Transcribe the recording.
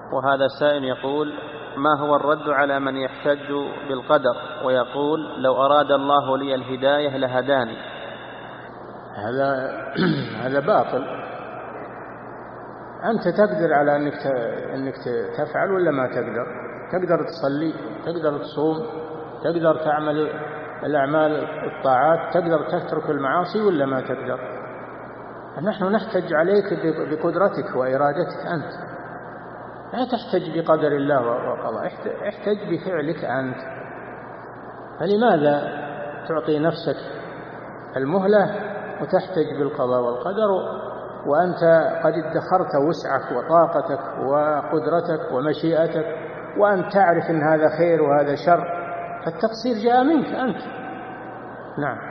وهذا سائل يقول: ما هو الرد على من يحتج بالقدر ويقول: لو أراد الله لي الهداية لهداني؟ هذا باطل. أنت تقدر على أنك تفعل ولا ما تقدر؟ تقدر تصلي، تقدر تصوم، تقدر تعمل الأعمال الطاعات، تقدر تترك المعاصي ولا ما تقدر؟ نحن نحتج عليك بقدرتك وإرادتك أنت، لا تحتج بقدر الله وقضاء، احتج بفعلك أنت. فلماذا تعطي نفسك المهلة وتحتج بالقضاء والقدر وأنت قد ادخرت وسعك وطاقتك وقدرتك ومشيئتك، وأن تعرف أن هذا خير وهذا شر، فالتقصير جاء منك أنت. نعم.